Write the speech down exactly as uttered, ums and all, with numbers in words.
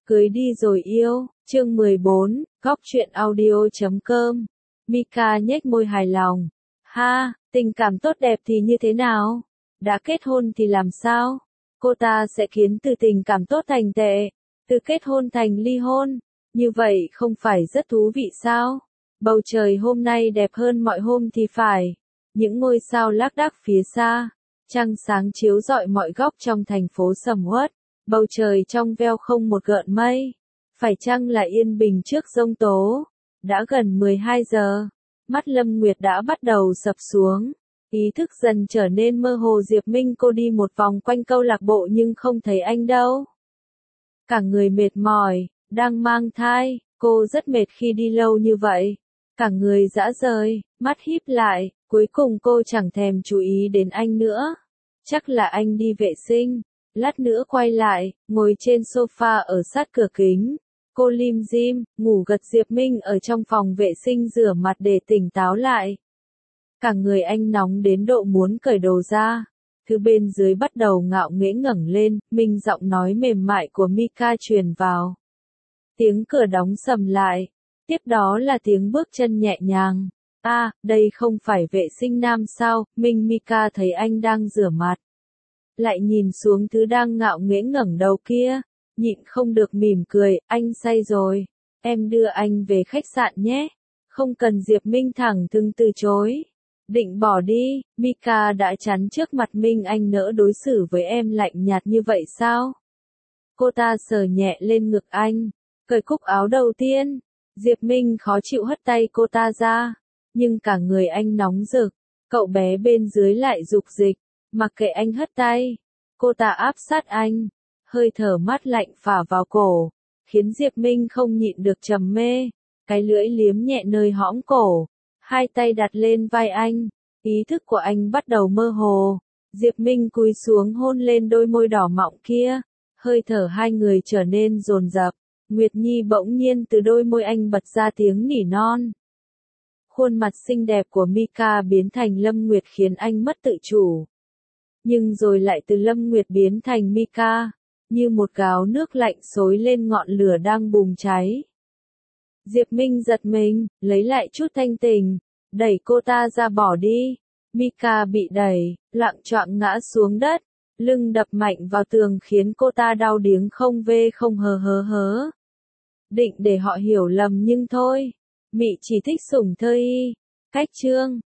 Cưới đi rồi yêu, chương mười bốn, góc truyện audio chấm com. Mika nhếch môi hài lòng. Ha, tình cảm tốt đẹp thì như thế nào? Đã kết hôn thì làm sao? Cô ta sẽ khiến từ tình cảm tốt thành tệ, từ kết hôn thành ly hôn. Như vậy không phải rất thú vị sao? Bầu trời hôm nay đẹp hơn mọi hôm thì phải. Những ngôi sao lác đác phía xa, trăng sáng chiếu rọi mọi góc trong thành phố sầm uất. Bầu trời trong veo không một gợn mây. Phải chăng là yên bình trước giông tố? Đã gần mười hai giờ. Mắt Lâm Nguyệt đã bắt đầu sập xuống. Ý thức dần trở nên mơ hồ. Diệp Minh cô đi một vòng quanh câu lạc bộ nhưng không thấy anh đâu. Cả người mệt mỏi, đang mang thai, cô rất mệt khi đi lâu như vậy. Cả người rã rời, mắt híp lại, cuối cùng cô chẳng thèm chú ý đến anh nữa. Chắc là anh đi vệ sinh. Lát nữa quay lại, ngồi trên sofa ở sát cửa kính. Cô lim dim, ngủ gật. Diệp Minh ở trong phòng vệ sinh rửa mặt để tỉnh táo lại. Cả người anh nóng đến độ muốn cởi đồ ra. Thứ bên dưới bắt đầu ngạo nghễ ngẩng lên, Minh giọng nói mềm mại của Mika truyền vào. Tiếng cửa đóng sầm lại. Tiếp đó là tiếng bước chân nhẹ nhàng. À, đây không phải vệ sinh nam sao? Minh Mika thấy anh đang rửa mặt. Lại nhìn xuống thứ đang ngạo nghễ ngẩng đầu kia, nhịn không được mỉm cười. Anh say rồi, em đưa anh về khách sạn nhé. Không cần. Diệp Minh thẳng thừng từ chối. Định bỏ đi. Mika đã chắn trước mặt Minh. Anh nỡ đối xử với em lạnh nhạt như vậy sao? Cô ta sờ nhẹ lên ngực anh, cởi cúc áo đầu tiên. Diệp Minh khó chịu hất tay cô ta ra, nhưng cả người anh nóng rực. Cậu bé bên dưới lại dục dịch. Mặc kệ anh hất tay, cô ta áp sát anh, hơi thở mát lạnh phả vào cổ, khiến Diệp Minh không nhịn được trầm mê. Cái lưỡi liếm nhẹ nơi hõm cổ, hai tay đặt lên vai anh, ý thức của anh bắt đầu mơ hồ. Diệp Minh cúi xuống hôn lên đôi môi đỏ mọng kia, hơi thở hai người trở nên dồn dập. Nguyệt Nhi bỗng nhiên từ đôi môi anh bật ra tiếng nỉ non. Khuôn mặt xinh đẹp của Mika biến thành Lâm Nguyệt khiến anh mất tự chủ. Nhưng rồi lại từ Lâm Nguyệt biến thành Mika, như một gáo nước lạnh xối lên ngọn lửa đang bùng cháy. Diệp Minh giật mình, lấy lại chút thanh tình, đẩy cô ta ra bỏ đi. Mika bị đẩy, loạng choạng ngã xuống đất, lưng đập mạnh vào tường khiến cô ta đau điếng không vê không hờ hớ hớ. Định để họ hiểu lầm nhưng thôi, Mị chỉ thích sủng thơ y. Cách chương